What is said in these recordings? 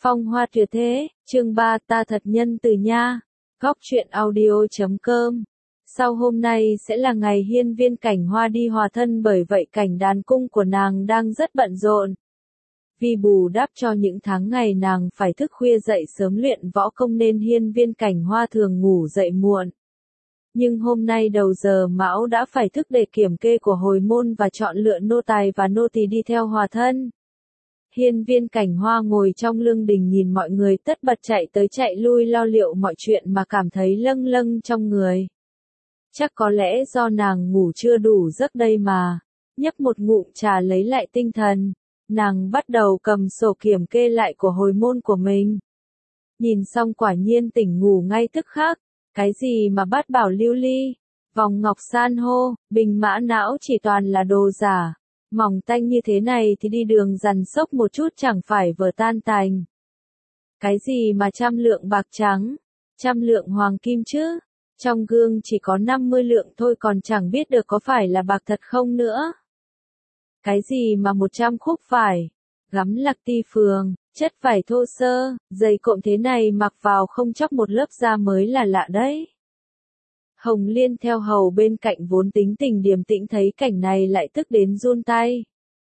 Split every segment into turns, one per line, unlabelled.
Phong hoa tuyệt thế, chương 3 ta thật nhân từ nha. Góc truyện audio.com. Sau hôm nay sẽ là ngày hiên viên Cảnh Hoa đi hòa thân, bởi vậy cảnh đàn cung của nàng đang rất bận rộn. Vì bù đắp cho những tháng ngày nàng phải thức khuya dậy sớm luyện võ công nên hiên viên Cảnh Hoa thường ngủ dậy muộn. Nhưng hôm nay đầu giờ mão đã phải thức để kiểm kê của hồi môn và chọn lựa nô tài và nô tỳ đi theo hòa thân. Hiên viên Cảnh Hoa ngồi trong lương đình nhìn mọi người tất bật chạy tới chạy lui lo liệu mọi chuyện mà cảm thấy lâng lâng trong người. Chắc có lẽ do nàng ngủ chưa đủ giấc đây mà. Nhấp một ngụm trà lấy lại tinh thần, nàng bắt đầu cầm sổ kiểm kê lại của hồi môn của mình. Nhìn xong quả nhiên tỉnh ngủ ngay tức khắc. Cái gì mà bát bảo lưu ly, vòng ngọc san hô, bình mã não chỉ toàn là đồ giả. Mỏng tanh như thế này thì đi đường dằn sốc một chút chẳng phải vỡ tan tành. Cái gì mà 100 lượng bạc trắng, 100 lượng hoàng kim chứ? Trong gương chỉ có 50 lượng thôi còn chẳng biết được có phải là bạc thật không nữa. Cái gì mà 100 khúc vải, gắm lạc ti phường, chất vải thô sơ, dày cộm thế này mặc vào không chóc một lớp da mới là lạ đấy. Hồng Liên theo hầu bên cạnh vốn tính tình điềm tĩnh thấy cảnh này lại tức đến run tay.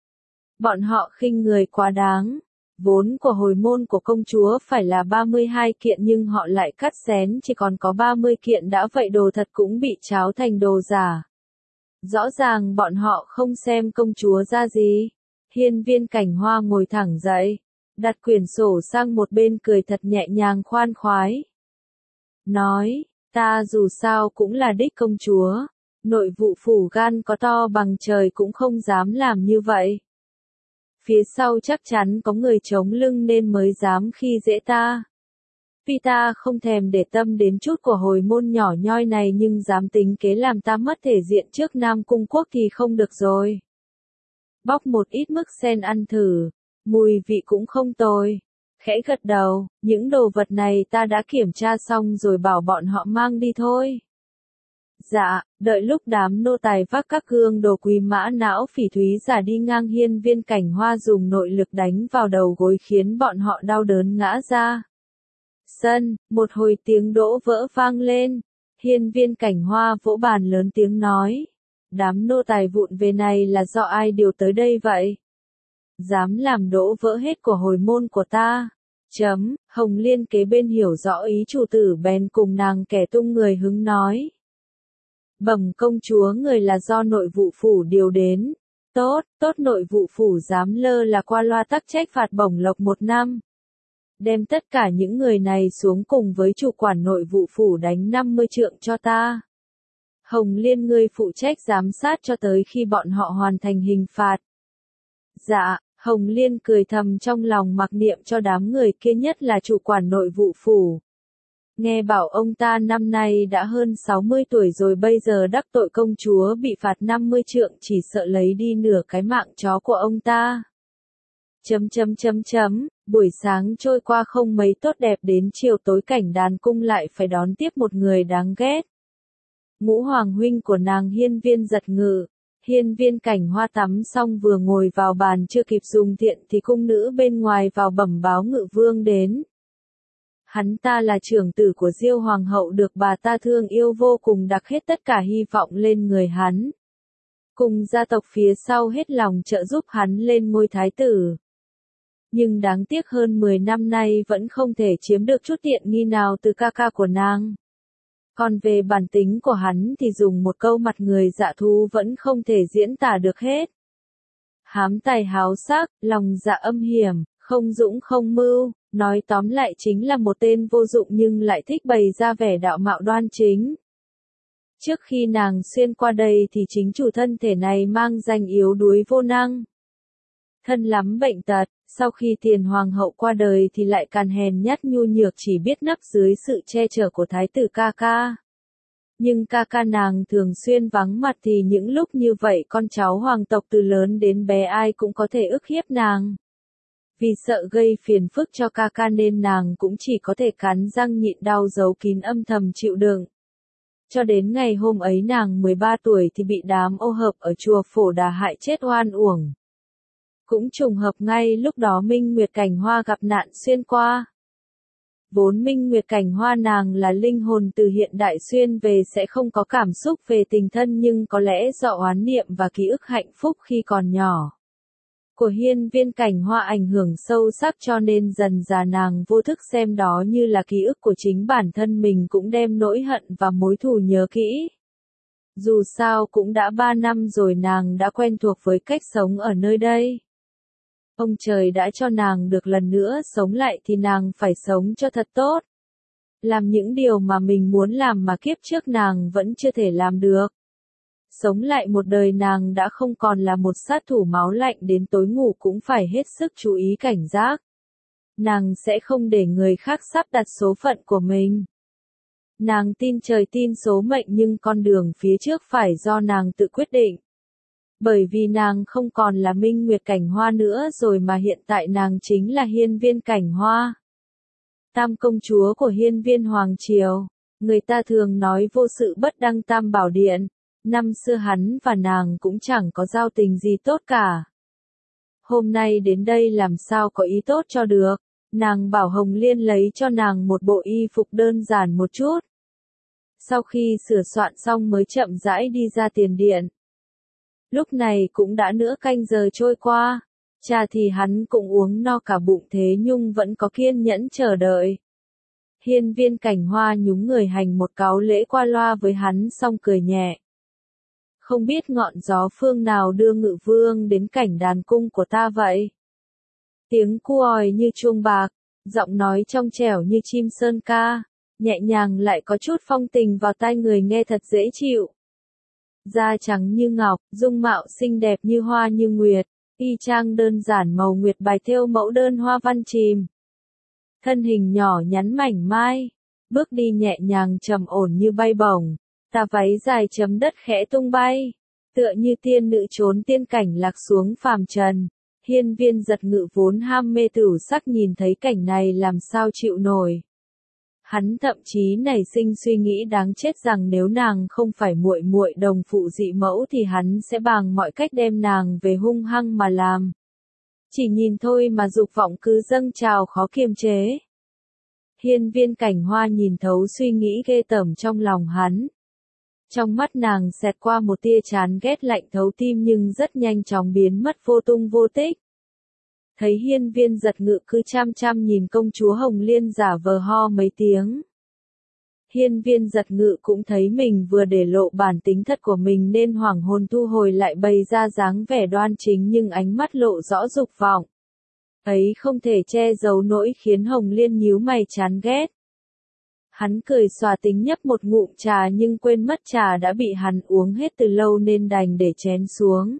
Bọn họ khinh người quá đáng. Vốn của hồi môn của công chúa phải là 32 kiện nhưng họ lại cắt xén chỉ còn có 30 kiện, đã vậy đồ thật cũng bị tráo thành đồ giả. Rõ ràng bọn họ không xem công chúa ra gì. Hiên viên Cảnh Hoa ngồi thẳng dậy, đặt quyển sổ sang một bên cười thật nhẹ nhàng khoan khoái. Nói, ta dù sao cũng là đích công chúa, nội vụ phủ gan có to bằng trời cũng không dám làm như vậy. Phía sau chắc chắn có người chống lưng nên mới dám khi dễ ta. Vì ta không thèm để tâm đến chút của hồi môn nhỏ nhoi này nhưng dám tính kế làm ta mất thể diện trước Nam Cung Quốc thì không được rồi. Bóc một ít mứt sen ăn thử, mùi vị cũng không tồi. Khẽ gật đầu, những đồ vật này ta đã kiểm tra xong rồi bảo bọn họ mang đi thôi. Dạ, đợi lúc đám nô tài vác các gương đồ quý mã não phỉ thúy giả đi ngang, hiên viên Cảnh Hoa dùng nội lực đánh vào đầu gối khiến bọn họ đau đớn ngã ra. Sân, một hồi tiếng đỗ vỡ vang lên, hiên viên Cảnh Hoa vỗ bàn lớn tiếng nói. Đám nô tài vụn về này là do ai điều tới đây vậy? Dám làm đỗ vỡ hết của hồi môn của ta. Hồng Liên kế bên hiểu rõ ý chủ tử bèn cùng nàng kẻ tung người hứng nói. Bẩm công chúa, người là do nội vụ phủ điều đến. Tốt, nội vụ phủ dám lơ là qua loa tắc trách phạt bổng lộc 1 năm. Đem tất cả những người này xuống cùng với chủ quản nội vụ phủ đánh 50 trượng cho ta. Hồng Liên, ngươi phụ trách giám sát cho tới khi bọn họ hoàn thành hình phạt. Dạ, Hồng Liên cười thầm trong lòng mặc niệm cho đám người kia, nhất là chủ quản nội vụ phủ. Nghe bảo ông ta năm nay đã hơn 60 tuổi rồi, bây giờ đắc tội công chúa bị phạt 50 trượng chỉ sợ lấy đi nửa cái mạng chó của ông ta. Buổi sáng trôi qua không mấy tốt đẹp, đến chiều tối cảnh đàn cung lại phải đón tiếp một người đáng ghét. Ngũ hoàng huynh của nàng hiên viên Giật Ngự. Hiên viên Cảnh Hoa tắm xong vừa ngồi vào bàn chưa kịp dùng thiện thì cung nữ bên ngoài vào bẩm báo Ngự vương đến. Hắn ta là trưởng tử của Diêu hoàng hậu, được bà ta thương yêu vô cùng, đặt hết tất cả hy vọng lên người hắn. Cùng gia tộc phía sau hết lòng trợ giúp hắn lên ngôi thái tử. Nhưng đáng tiếc hơn 10 năm nay vẫn không thể chiếm được chút tiện nghi nào từ ca ca của nàng. Còn về bản tính của hắn thì dùng một câu mặt người dạ thú vẫn không thể diễn tả được hết. Hám tài háo sắc, lòng dạ âm hiểm, không dũng không mưu, nói tóm lại chính là một tên vô dụng nhưng lại thích bày ra vẻ đạo mạo đoan chính. Trước khi nàng xuyên qua đây thì chính chủ thân thể này mang danh yếu đuối vô năng. Thân lắm bệnh tật, sau khi Tiền hoàng hậu qua đời thì lại càn hèn nhát nhu nhược, chỉ biết nấp dưới sự che chở của thái tử ca ca. Nhưng ca ca nàng thường xuyên vắng mặt thì những lúc như vậy con cháu hoàng tộc từ lớn đến bé ai cũng có thể ức hiếp nàng. Vì sợ gây phiền phức cho ca ca nên nàng cũng chỉ có thể cắn răng nhịn đau giấu kín âm thầm chịu đựng. Cho đến ngày hôm ấy nàng 13 tuổi thì bị đám ô hợp ở chùa Phổ Đà hại chết oan uổng. Cũng trùng hợp ngay lúc đó Minh Nguyệt Cảnh Hoa gặp nạn xuyên qua. Vốn Minh Nguyệt Cảnh Hoa nàng là linh hồn từ hiện đại xuyên về sẽ không có cảm xúc về tình thân, nhưng có lẽ do oán niệm và ký ức hạnh phúc khi còn nhỏ của Hiên Viên Cảnh Hoa ảnh hưởng sâu sắc, cho nên dần dà nàng vô thức xem đó như là ký ức của chính bản thân mình, cũng đem nỗi hận và mối thù nhớ kỹ. Dù sao cũng đã 3 năm rồi, nàng đã quen thuộc với cách sống ở nơi đây. Ông trời đã cho nàng được lần nữa sống lại thì nàng phải sống cho thật tốt. Làm những điều mà mình muốn làm mà kiếp trước nàng vẫn chưa thể làm được. Sống lại một đời, nàng đã không còn là một sát thủ máu lạnh đến tối ngủ cũng phải hết sức chú ý cảnh giác. Nàng sẽ không để người khác sắp đặt số phận của mình. Nàng tin trời tin số mệnh, nhưng con đường phía trước phải do nàng tự quyết định. Bởi vì nàng không còn là Minh Nguyệt Cảnh Hoa nữa rồi, mà hiện tại nàng chính là Hiên Viên Cảnh Hoa, tam công chúa của Hiên Viên Hoàng Triều. Người ta thường nói vô sự bất đăng tam bảo điện. Năm xưa hắn và nàng cũng chẳng có giao tình gì tốt cả. Hôm nay đến đây làm sao có ý tốt cho được. Nàng bảo Hồng Liên lấy cho nàng một bộ y phục đơn giản một chút. Sau khi sửa soạn xong mới chậm rãi đi ra tiền điện. Lúc này cũng đã nửa canh giờ trôi qua. Trà thì hắn cũng uống no cả bụng, thế nhưng vẫn có kiên nhẫn chờ đợi. Hiên Viên Cảnh Hoa nhúng người hành một cáo lễ qua loa với hắn xong cười nhẹ. Không biết ngọn gió phương nào đưa Ngự Vương đến cảnh đàn cung của ta vậy? Tiếng cu òi như chuông bạc, giọng nói trong trẻo như chim sơn ca, nhẹ nhàng lại có chút phong tình vào tai người nghe thật dễ chịu. Da trắng như ngọc, dung mạo xinh đẹp như hoa như nguyệt, y chang đơn giản màu nguyệt bài thêu mẫu đơn hoa văn chìm. Thân hình nhỏ nhắn mảnh mai, bước đi nhẹ nhàng trầm ổn như bay bổng, tà váy dài chấm đất khẽ tung bay, tựa như tiên nữ trốn tiên cảnh lạc xuống phàm trần. Hiên Viên Giật Ngự vốn ham mê tửu sắc nhìn thấy cảnh này làm sao chịu nổi. Hắn thậm chí nảy sinh suy nghĩ đáng chết rằng nếu nàng không phải muội muội đồng phụ dị mẫu thì hắn sẽ bằng mọi cách đem nàng về hung hăng mà làm. Chỉ nhìn thôi mà dục vọng cứ dâng trào khó kiềm chế. Hiên Viên Cảnh Hoa nhìn thấu suy nghĩ ghê tởm trong lòng hắn. Trong mắt nàng xẹt qua một tia chán ghét lạnh thấu tim, nhưng rất nhanh chóng biến mất vô tung vô tích. Thấy Hiên Viên Giật Ngự cứ chăm chăm nhìn công chúa Hồng Liên, giả vờ ho mấy tiếng. Hiên Viên Giật Ngự cũng thấy mình vừa để lộ bản tính thật của mình nên hoảng hồn thu hồi lại, bày ra dáng vẻ đoan chính nhưng ánh mắt lộ rõ dục vọng. Ấy không thể che giấu nỗi khiến Hồng Liên nhíu mày chán ghét. Hắn cười xòa tính nhấp một ngụm trà nhưng quên mất trà đã bị hắn uống hết từ lâu nên đành để chén xuống.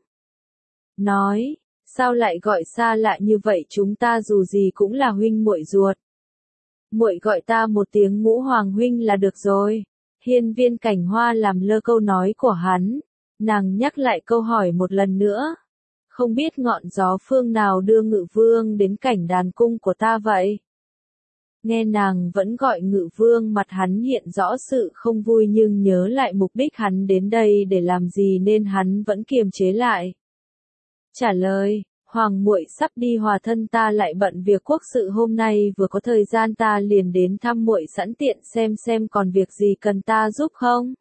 Nói, sao lại gọi xa lạ như vậy, chúng ta dù gì cũng là huynh muội ruột. Muội gọi ta một tiếng Ngũ Hoàng huynh là được rồi. Hiên Viên Cảnh Hoa làm lơ câu nói của hắn, nàng nhắc lại câu hỏi một lần nữa. Không biết ngọn gió phương nào đưa Ngự Vương đến cảnh đàn cung của ta vậy? Nghe nàng vẫn gọi Ngự Vương, mặt hắn hiện rõ sự không vui, nhưng nhớ lại mục đích hắn đến đây để làm gì nên hắn vẫn kiềm chế lại. Trả lời, Hoàng muội sắp đi hòa thân, ta lại bận việc quốc sự, hôm nay vừa có thời gian ta liền đến thăm muội, sẵn tiện xem còn việc gì cần ta giúp không?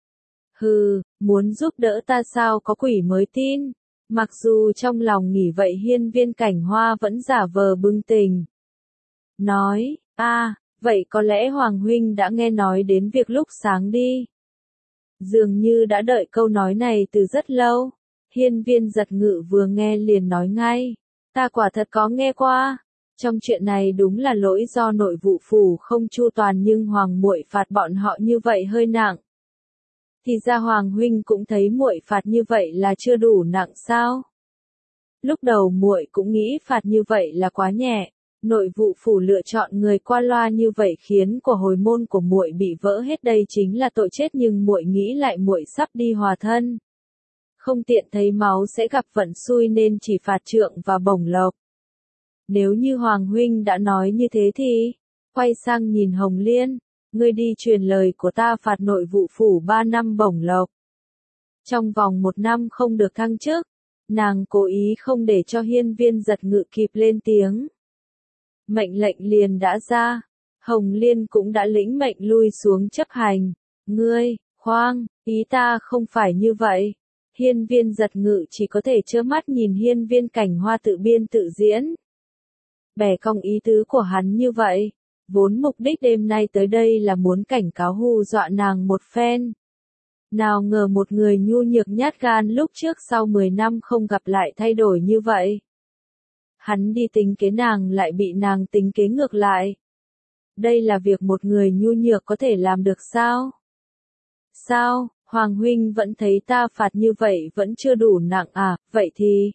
Hừ, muốn giúp đỡ ta sao có quỷ mới tin. Mặc dù trong lòng nghĩ vậy, Hiên Viên Cảnh Hoa vẫn giả vờ bừng tỉnh. Nói, vậy có lẽ Hoàng huynh đã nghe nói đến việc lúc sáng đi. Dường như đã đợi câu nói này từ rất lâu. Hiên Viên Giật Ngự vừa nghe liền nói ngay, ta quả thật có nghe qua. Trong chuyện này đúng là lỗi do nội vụ phủ không chu toàn, nhưng Hoàng muội phạt bọn họ như vậy hơi nặng. Thì ra Hoàng huynh cũng thấy muội phạt như vậy là chưa đủ nặng sao? Lúc đầu muội cũng nghĩ phạt như vậy là quá nhẹ. Nội vụ phủ lựa chọn người qua loa như vậy khiến của hồi môn của muội bị vỡ hết, đây chính là tội chết, nhưng muội nghĩ lại muội sắp đi hòa thân. Không tiện thấy máu sẽ gặp vận xui nên chỉ phạt trượng và bổng lộc. Nếu như Hoàng huynh đã nói như thế thì, quay sang nhìn Hồng Liên, ngươi đi truyền lời của ta phạt nội vụ phủ 3 năm bổng lộc. Trong vòng 1 năm không được thăng chức, Nàng cố ý không để cho hiên viên giật ngự kịp lên tiếng. Mệnh lệnh liền đã ra. Hồng Liên cũng đã lĩnh mệnh lui xuống chấp hành. Ngươi, khoan, ý ta không phải như vậy. Hiên viên giật ngự chỉ có thể trơ mắt nhìn hiên viên cảnh hoa tự biên tự diễn. Bẻ cong ý tứ của hắn như vậy. Vốn mục đích đêm nay tới đây là muốn cảnh cáo hù dọa nàng một phen. Nào ngờ một người nhu nhược nhát gan lúc trước sau 10 năm không gặp lại thay đổi như vậy. Hắn đi tính kế nàng lại bị nàng tính kế ngược lại. Đây là việc một người nhu nhược có thể làm được sao? Sao, Hoàng huynh vẫn thấy ta phạt như vậy vẫn chưa đủ nặng à, vậy thì...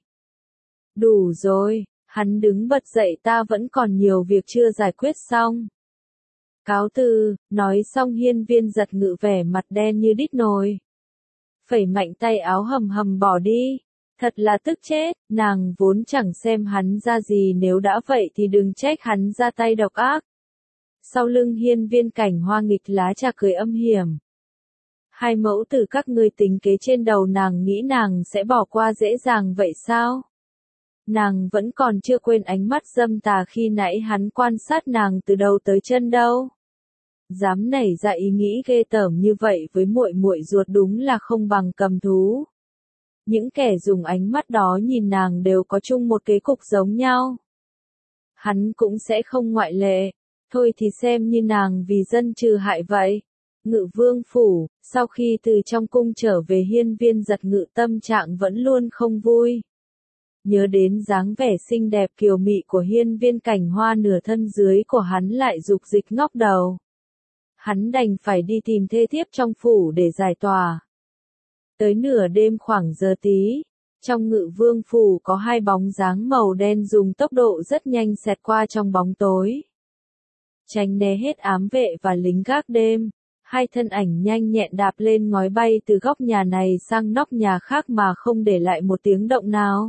Đủ rồi, hắn đứng bật dậy, ta vẫn còn nhiều việc chưa giải quyết xong. Cáo từ, nói xong hiên viên giật ngự vẻ mặt đen như đít nồi. Phẩy mạnh tay áo hầm hầm bỏ đi. Thật là tức chết, nàng vốn chẳng xem hắn ra gì, nếu đã vậy thì đừng trách hắn ra tay độc ác. Sau lưng hiên viên cảnh hoa nghịch lá trà cười âm hiểm. Hai mẫu tử các ngươi tính kế trên đầu nàng, nghĩ nàng sẽ bỏ qua dễ dàng vậy sao? Nàng vẫn còn chưa quên ánh mắt dâm tà khi nãy hắn quan sát nàng từ đầu tới chân đâu. Dám nảy ra ý nghĩ ghê tởm như vậy với muội muội ruột đúng là không bằng cầm thú. Những kẻ dùng ánh mắt đó nhìn nàng đều có chung một kế cục giống nhau. Hắn cũng sẽ không ngoại lệ. Thôi thì xem như nàng vì dân trừ hại vậy. Ngự vương phủ, sau khi từ trong cung trở về hiên viên giật ngự tâm trạng vẫn luôn không vui. Nhớ đến dáng vẻ xinh đẹp kiều mị của hiên viên cảnh hoa, nửa thân dưới của hắn lại dục dịch ngóc đầu. Hắn đành phải đi tìm thê thiếp trong phủ để giải tỏa. Tới nửa đêm khoảng giờ tí, trong ngự vương phủ có hai bóng dáng màu đen dùng tốc độ rất nhanh xẹt qua trong bóng tối. Tránh né hết ám vệ và lính gác đêm, hai thân ảnh nhanh nhẹn đạp lên ngói bay từ góc nhà này sang nóc nhà khác mà không để lại một tiếng động nào.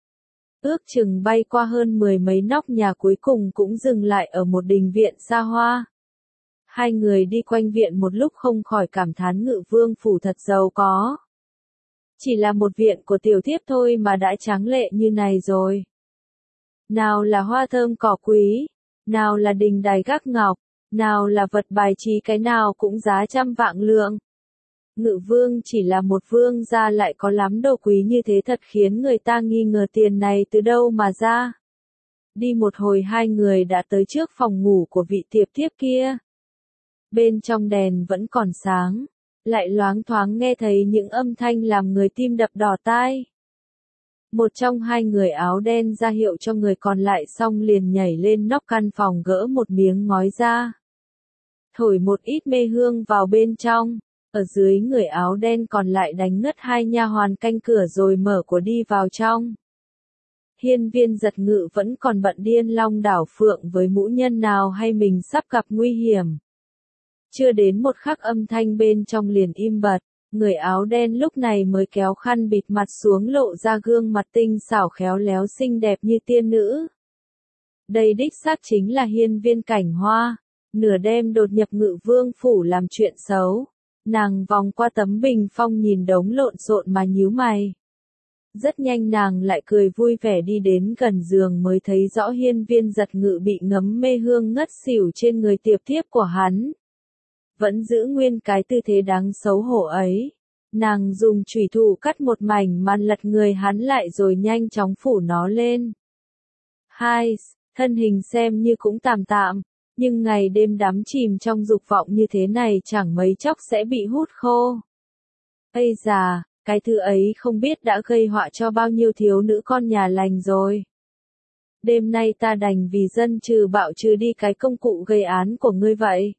Ước chừng bay qua hơn 10 mấy nóc nhà, cuối cùng cũng dừng lại ở một đình viện xa hoa. Hai người đi quanh viện một lúc không khỏi cảm thán ngự vương phủ thật giàu có. Chỉ là một viện của tiểu thiếp thôi mà đã tráng lệ như này rồi. Nào là hoa thơm cỏ quý, nào là đình đài gác ngọc, nào là vật bài trí, cái nào cũng giá trăm vạn lượng. Ngự vương chỉ là một vương gia lại có lắm đồ quý như thế, thật khiến người ta nghi ngờ tiền này từ đâu mà ra. Đi một hồi hai người đã tới trước phòng ngủ của vị tiệp thiếp kia. Bên trong đèn vẫn còn sáng, lại loáng thoáng nghe thấy những âm thanh làm người tim đập đỏ tai. Một trong hai người áo đen ra hiệu cho người còn lại xong liền nhảy lên nóc căn phòng gỡ một miếng ngói ra. Thổi một ít mê hương vào bên trong, ở dưới người áo đen còn lại đánh ngất hai nha hoàn canh cửa rồi mở cửa đi vào trong. Hiên viên giật ngự vẫn còn bận điên long đảo phượng với mũ nhân nào hay mình sắp gặp nguy hiểm. Chưa đến một khắc âm thanh bên trong liền im bặt, người áo đen lúc này mới kéo khăn bịt mặt xuống lộ ra gương mặt tinh xảo khéo léo xinh đẹp như tiên nữ. Đây đích xác chính là hiên viên cảnh hoa, nửa đêm đột nhập ngự vương phủ làm chuyện xấu. Nàng vòng qua tấm bình phong nhìn đống lộn xộn mà nhíu mày. Rất nhanh nàng lại cười vui vẻ đi đến gần giường mới thấy rõ hiên viên giật ngự bị ngấm mê hương ngất xỉu trên người tiệp thiếp của hắn. Vẫn giữ nguyên cái tư thế đáng xấu hổ ấy. Nàng dùng chủy thủ cắt một mảnh màn lật người hắn lại rồi nhanh chóng phủ nó lên. Hai, thân hình xem như cũng tạm tạm, nhưng ngày đêm đắm chìm trong dục vọng như thế này chẳng mấy chốc sẽ bị hút khô. Ây già, cái thứ ấy không biết đã gây họa cho bao nhiêu thiếu nữ con nhà lành rồi. Đêm nay ta đành vì dân trừ bạo trừ đi cái công cụ gây án của ngươi vậy.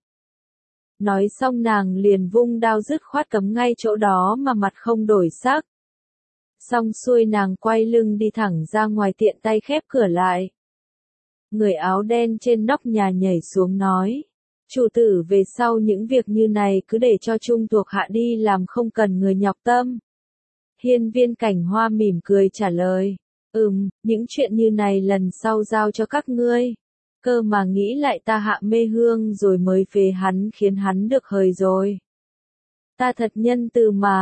Nói xong nàng liền vung đao dứt khoát cấm ngay chỗ đó mà mặt không đổi sắc. Xong xuôi nàng quay lưng đi thẳng ra ngoài, tiện tay khép cửa lại. Người áo đen trên nóc nhà nhảy xuống nói. Chủ tử về sau những việc như này cứ để cho trung thuộc hạ đi làm, không cần người nhọc tâm. Hiên viên cảnh hoa mỉm cười trả lời. Những chuyện như này lần sau giao cho các ngươi. Cơ mà nghĩ lại ta hạ mê hương rồi mới phế hắn khiến hắn được hời rồi. Ta thật nhân từ mà.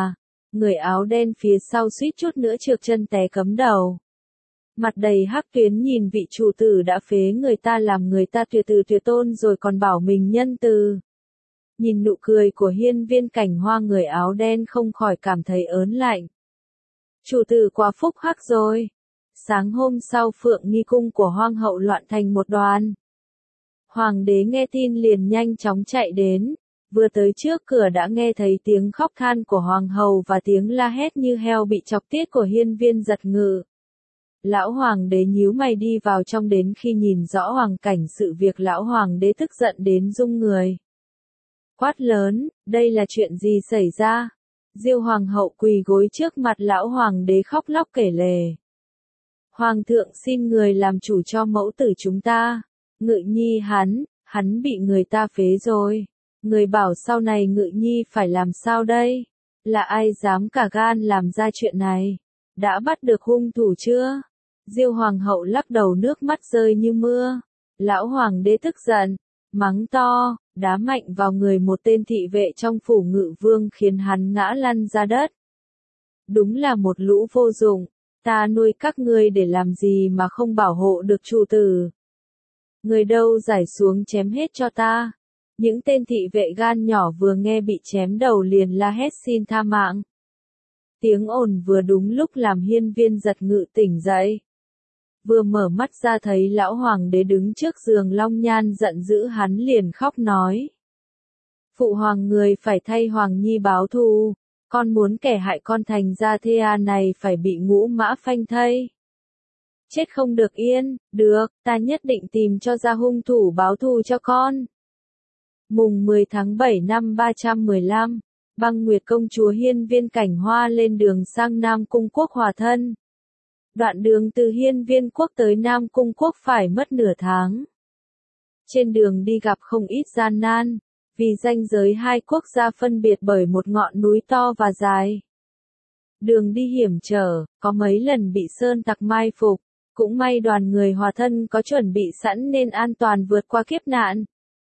Người áo đen phía sau suýt chút nữa trượt chân té cấm đầu. Mặt đầy hắc tuyến nhìn vị chủ tử đã phế người ta làm người ta tuyệt từ tuyệt tôn rồi còn bảo mình nhân từ. Nhìn nụ cười của hiên viên cảnh hoa, người áo đen không khỏi cảm thấy ớn lạnh. Chủ tử quá phúc hắc rồi. Sáng hôm sau Phượng Nghi cung của Hoàng hậu loạn thành một đoàn. Hoàng đế nghe tin liền nhanh chóng chạy đến. Vừa tới trước cửa đã nghe thấy tiếng khóc than của hoàng hậu và tiếng la hét như heo bị chọc tiết của hiên viên giật ngự. Lão hoàng đế nhíu mày đi vào trong, đến khi nhìn rõ hoàn cảnh sự việc lão hoàng đế tức giận đến rung người. Quát lớn, đây là chuyện gì xảy ra? Diêu hoàng hậu quỳ gối trước mặt lão hoàng đế khóc lóc kể lể. Hoàng thượng xin người làm chủ cho mẫu tử chúng ta. Ngự nhi hắn bị người ta phế rồi. Người bảo sau này Ngự nhi phải làm sao đây? Là ai dám cả gan làm ra chuyện này? Đã bắt được hung thủ chưa? Diêu hoàng hậu lắc đầu, nước mắt rơi như mưa. Lão hoàng đế tức giận, mắng to, đá mạnh vào người một tên thị vệ trong phủ Ngự vương khiến hắn ngã lăn ra đất. Đúng là một lũ vô dụng, ta nuôi các ngươi để làm gì mà không bảo hộ được chủ tử? Người đâu giải xuống chém hết cho ta. Những tên thị vệ gan nhỏ vừa nghe bị chém đầu liền la hét xin tha mạng. Tiếng ồn vừa đúng lúc làm hiên viên giật ngự tỉnh dậy. Vừa mở mắt ra thấy lão hoàng đế đứng trước giường long nhan giận dữ, hắn liền khóc nói. Phụ hoàng, người phải thay hoàng nhi báo thù, con muốn kẻ hại con thành ra thê a này phải bị ngũ mã phanh thây. Chết không được yên, được, ta nhất định tìm cho ra hung thủ báo thù cho con. Mùng 10 tháng 7 năm 315, Băng Nguyệt công chúa hiên viên cảnh hoa lên đường sang Nam Cung quốc hòa thân. Đoạn đường từ hiên viên quốc tới Nam Cung quốc phải mất nửa tháng. Trên đường đi gặp không ít gian nan, vì ranh giới hai quốc gia phân biệt bởi một ngọn núi to và dài. Đường đi hiểm trở, có mấy lần bị sơn tặc mai phục, cũng may đoàn người hòa thân có chuẩn bị sẵn nên an toàn vượt qua kiếp nạn.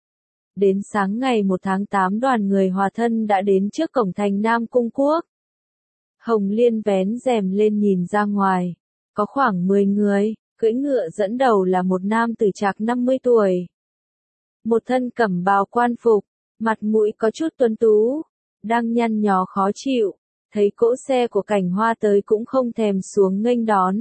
Đến sáng ngày 1 tháng 8 đoàn người hòa thân đã đến trước cổng thành Nam Cung quốc. Hồng Liên vén rèm lên nhìn ra ngoài. Có khoảng 10 người, cưỡi ngựa dẫn đầu là một nam tử trạc 50 tuổi. Một thân cẩm bào quan phục, mặt mũi có chút tuấn tú, đang nhăn nhó khó chịu, thấy cỗ xe của cảnh hoa tới cũng không thèm xuống nghênh đón.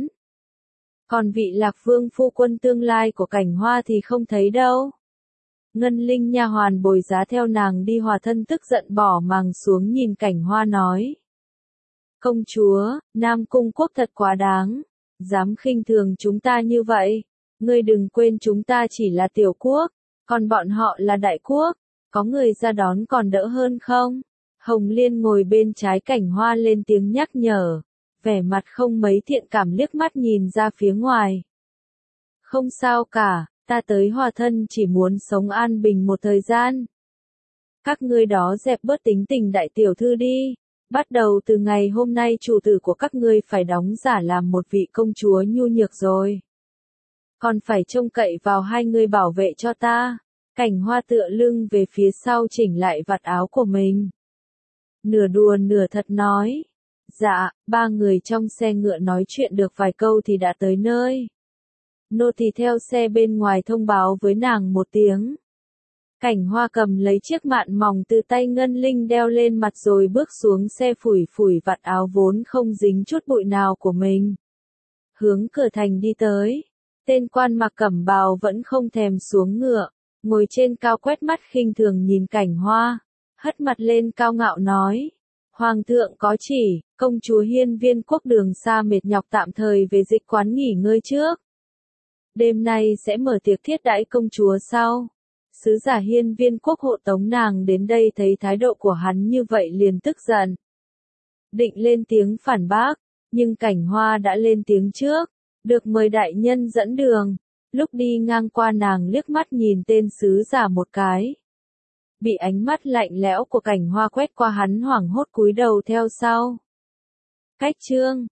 Còn vị Lạc Vương phu quân tương lai của cảnh hoa thì không thấy đâu. Ngân Linh nha hoàn bồi giá theo nàng đi hòa thân tức giận bỏ màng xuống nhìn cảnh hoa nói. Công chúa, Nam Cung quốc thật quá đáng, dám khinh thường chúng ta như vậy. Ngươi đừng quên chúng ta chỉ là tiểu quốc, còn bọn họ là đại quốc, có người ra đón còn đỡ hơn không? Hồng Liên ngồi bên trái cảnh hoa lên tiếng nhắc nhở, vẻ mặt không mấy thiện cảm liếc mắt nhìn ra phía ngoài. Không sao cả. Ta tới hòa thân chỉ muốn sống an bình một thời gian. Các ngươi đó dẹp bớt tính tình đại tiểu thư đi. Bắt đầu từ ngày hôm nay chủ tử của các ngươi phải đóng giả làm một vị công chúa nhu nhược rồi. Còn phải trông cậy vào hai người bảo vệ cho ta. Cảnh hoa tựa lưng về phía sau chỉnh lại vạt áo của mình. Nửa đùa nửa thật nói. Dạ, ba người trong xe ngựa nói chuyện được vài câu thì đã tới nơi. Nô tỳ theo xe bên ngoài thông báo với nàng một tiếng. Cảnh hoa cầm lấy chiếc mạn mỏng từ tay Ngân Linh đeo lên mặt rồi bước xuống xe phủi phủi vạt áo vốn không dính chút bụi nào của mình. Hướng cửa thành đi tới. Tên quan mặc cẩm bào vẫn không thèm xuống ngựa, ngồi trên cao quét mắt khinh thường nhìn cảnh hoa, hất mặt lên cao ngạo nói. Hoàng thượng có chỉ, công chúa hiên viên quốc đường xa mệt nhọc tạm thời về dịch quán nghỉ ngơi trước. Đêm nay sẽ mở tiệc thiết đãi công chúa sau. Sứ giả hiên viên quốc hộ tống nàng đến đây thấy thái độ của hắn như vậy liền tức giận. Định lên tiếng phản bác, nhưng cảnh hoa đã lên tiếng trước, được mời đại nhân dẫn đường. Lúc đi ngang qua nàng liếc mắt nhìn tên sứ giả một cái. Bị ánh mắt lạnh lẽo của cảnh hoa quét qua hắn hoảng hốt cúi đầu theo sau. Cách chương